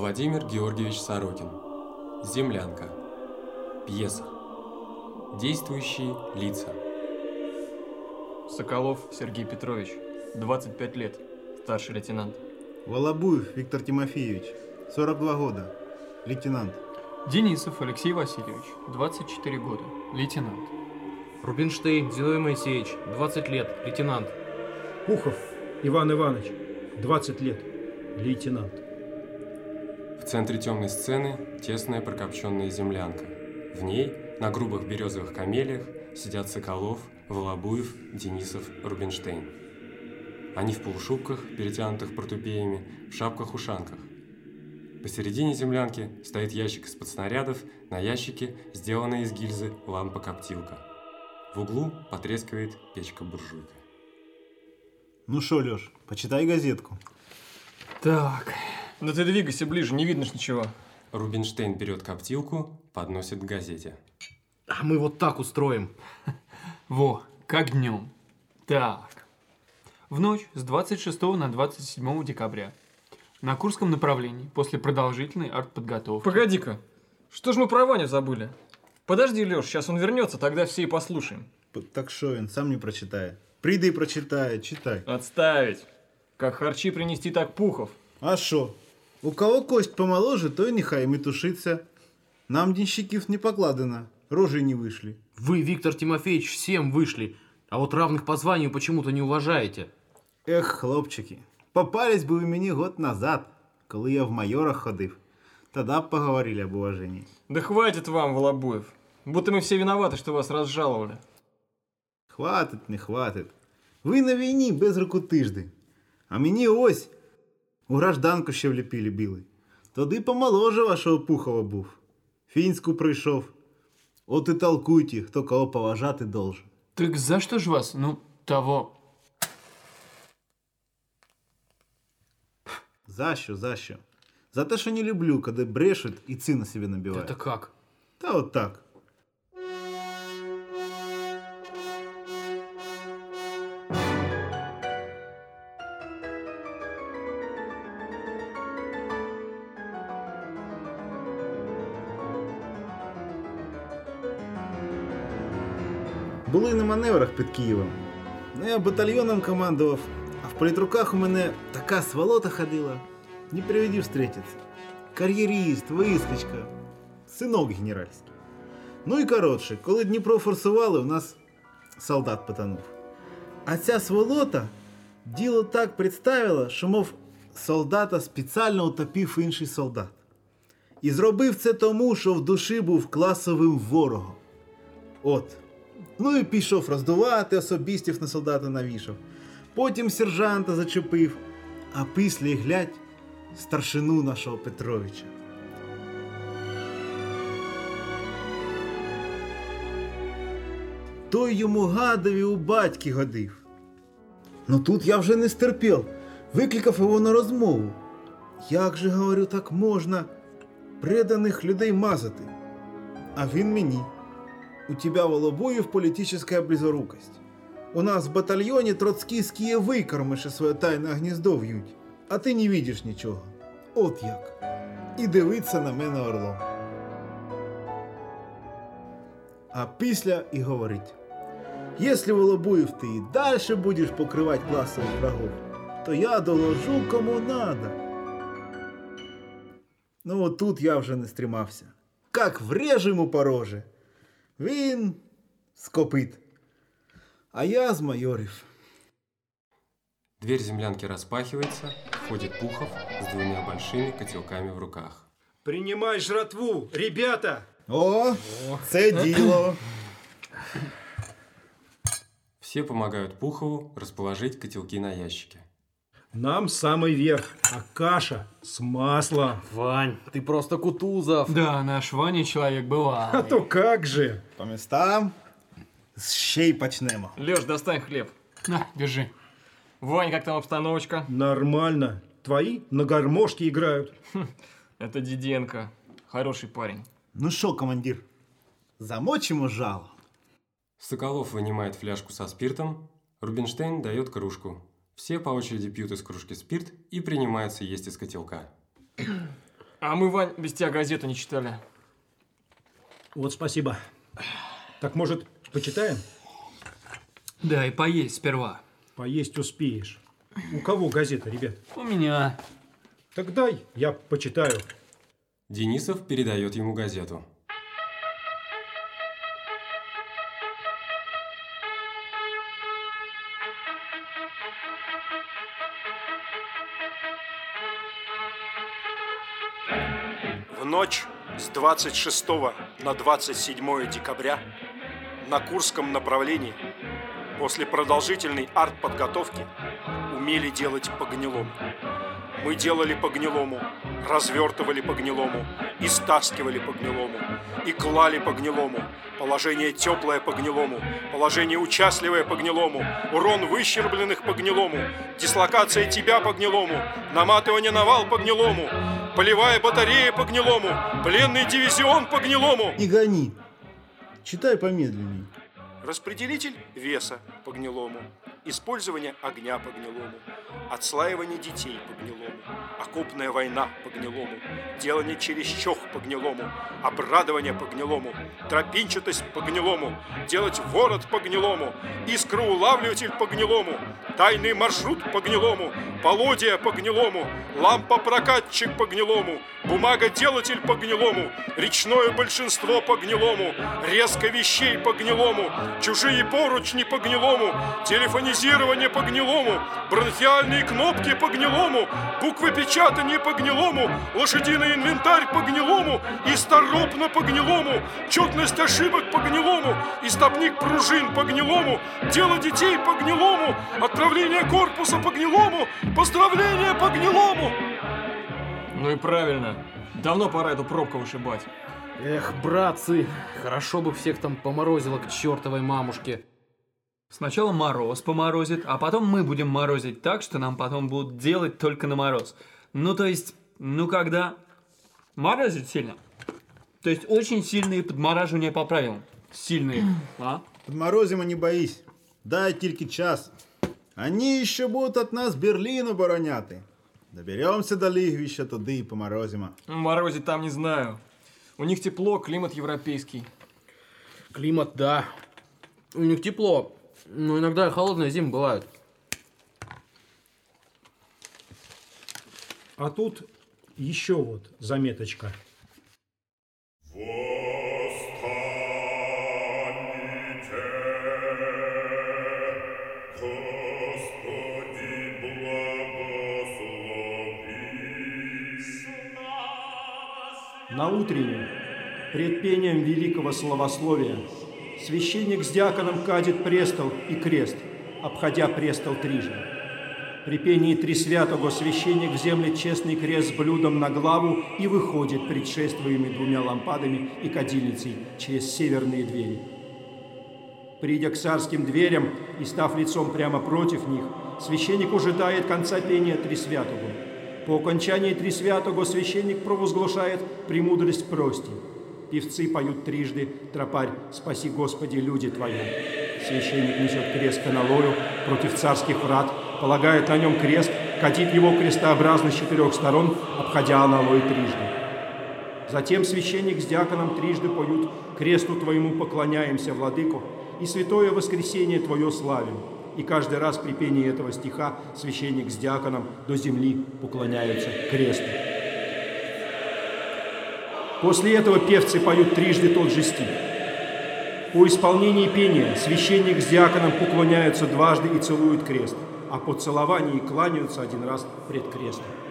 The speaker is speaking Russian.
Владимир Георгиевич Сорокин. Землянка. Пьеса. Действующие лица. Соколов Сергей Петрович, 25 лет, старший лейтенант. Волобуев Виктор Тимофеевич, 42 года, лейтенант. Денисов Алексей Васильевич, 24 года, лейтенант. Рубинштейн Зиновий Моисеевич, 20 лет, лейтенант. Пухов Иван Иванович, 20 лет, лейтенант. В центре темной сцены тесная прокопченная землянка. В ней, на грубых березовых камелиях, сидят Соколов, Волобуев, Денисов, Рубинштейн. Они в полушубках, перетянутых портупеями, в шапках-ушанках. Посередине землянки стоит ящик из-под снарядов, на ящике сделанная из гильзы лампа-коптилка. В углу потрескивает печка-буржуйка. Ну шо, Лёш, почитай газетку. Так. Да ты двигайся ближе, не видно ж ничего. Рубинштейн берет коптилку, подносит к газете. А мы вот так устроим. Во, как днем. Так. В ночь с 26 на 27 декабря на Курском направлении после продолжительной артподготовки. Погоди-ка, что ж мы про Ваню забыли? Подожди, Лёш, сейчас он вернется, тогда все и послушаем. Так шо він сам не прочитает. Приди и прочитай, читай. Отставить. Как харчи принести, так Пухов. А шо? У кого кость помоложе, то и нехай метушится. Нам денщиків не покладено, рожи не вышли. Вы, Виктор Тимофеевич, всем вышли, а вот равных по званию почему-то не уважаете. Ех, хлопчики, попались бы вы мені год назад, коли я в майорах ходив. Тогда б поговорили об уважении. Да хватит вам, Волобуев. Будто мы все виноваты, что вас разжаловали. Хватить, не хватить. Ви на війні без року тиждень. А мені ось у гражданку ще вліпили біли. Тоді помоложе вашого Пухова був. Фінську прийшов. От і толкуйте, хто кого поважати должен. Так за что ж вас, того... За що, за що? За те, що не люблю, коли брешуть і ціну собі набивають. Это как? Та от так. Були на маневрах під Києвом. Я батальйоном командував, а в політруках у мене така сволота ходила. Не приведи встретиться. Кар'єрист, вискочка, синок генеральський. Ну і коротше, коли Дніпро форсували, у нас солдат потонув. А ця сволота діло так представила, що, мов, солдата спеціально утопив інший солдат. І зробив це тому, що в душі був класовим ворогом. От. Ну і пішов роздувати, особістів на солдата навішав. Потім сержанта зачепив, а після й глядь старшину нашого Петровича. Той йому гадові у батьки годив. Ну тут я вже не стерпів, викликав його на розмову. Як же, говорю, так можна преданих людей мазати? А він мені. У тебя, Волобуев, политическая близорукость. У нас в батальоне троцкистские викормиші своє тайне гніздо в'ють, а ти не видиш нічого. От як. І дивиться на мене орлом. А після і говорить: «Если, Волобуев, ти і дальше будеш покривати класових врагов, то я доложу кому надо». Ну от тут я вже не стримався. Как врежу йому по роже. Він з копит, а я з майорів. Дверь землянки распахивается, входит Пухов с двумя большими котелками в руках. Принимай жратву, ребята! О, це діло. Все помогают Пухову расположить котелки на ящике. Нам самый верх, а каша с маслом. Вань, ты просто Кутузов. Да, наш Ваня человек бывалый. А то как же? По местам. Ще й почнемо. Лёш, достань хлеб. На, держи. Вань, как там обстановочка? Нормально. Твои на гармошке играют. Это Диденко. Хороший парень. Ну що, командир, замочимо жало. Соколов вынимает фляжку со спиртом, Рубинштейн дает кружку. Все по очереди пьют из кружки спирт и принимаются есть из котелка. А мы, Вань, без тебя газету не читали. Вот спасибо. Так, может, почитаем? Да, и поесть сперва. Поесть успеешь. У кого газета, ребят? У меня. Так дай, я почитаю. Денисов передает ему газету. В ночь с 26 на 27 декабря на Курском направлении после продолжительной артподготовки умели делать по гнилому. Мы делали по гнилому, развертывали по гнилому, и стаскивали по гнилому, и клали по гнилому, положение теплое по гнилому, положение участливое по гнилому, урон выщербленных по гнилому, дислокация тебя по гнилому, наматывание на вал по гнилому, полевая батарея по гнилому, пленный дивизион по гнилому. Не гони. Читай помедленнее. Распределитель веса по гнилому, использование огня по гнилому, отслаивание детей по гнилому, окопная война по гнилому, делание через чох по гнилому, обрадование по гнилому, тропинчатость по гнилому, делать ворот по гнилому, искроулавливатель по гнилому, тайный маршрут по гнилому, полодия по гнилому, лампа-прокатчик по гнилому, бумагоделатель по гнилому, речное большинство по гнилому, резко вещей по гнилому, чужие поручни по гнилому, телефонизирование по гнилому, бронхиальные кнопки по гнилому, буквы печатания по гнилому, лошадиный инвентарь по гнилому, исторопно по гнилому, четность ошибок по гнилому, истопник пружин по гнилому, дело детей по гнилому, отправление корпуса по гнилому, поздравления по гнилому. Ну и правильно. Давно пора эту пробку вышибать. Эх, братцы, хорошо бы всех там поморозило к чертовой мамушке. Сначала мороз поморозит, а потом мы будем морозить так, что нам потом будут делать только на мороз. Ну, то есть, когда морозит сильно. То есть, очень сильные подмораживания по правилам. Сильные, а? Подморозимо, не боись. Дай тільки час. Они ще будуть от нас Берліну бороняти. Доберемся до лігвища, туди і поморозимо. Морозить там не знаю. У них тепло, климат европейский. Климат, да. У них тепло, но иногда и холодные зимы бывают. А тут еще вот заметочка. На утреннем, пред пением великого славословия, священник с диаконом кадит престол и крест, обходя престол трижды. При пении Трисвятого священник вземлет честный крест с блюдом на главу и выходит предшествуемый двумя лампадами и кадильницей через северные двери. Придя к царским дверям и став лицом прямо против них, священник ожидает конца пения Трисвятого. По окончании Трисвятого священник провозглашает «Премудрость прости». Певцы поют трижды «Тропарь, спаси, Господи, люди Твои». Священник несет крест к аналою против царских врат, полагает на нем крест, катит его крестообразно с четырех сторон, обходя аналой трижды. Затем священник с диаконом трижды поют «Кресту Твоему поклоняемся, Владыко, и святое воскресение Твое славим». И каждый раз при пении этого стиха священник с диаконом до земли поклоняются кресту. После этого певцы поют трижды тот же стих. По исполнении пения священник с диаконом поклоняются дважды и целуют крест, а по целовании кланяются один раз пред крестом.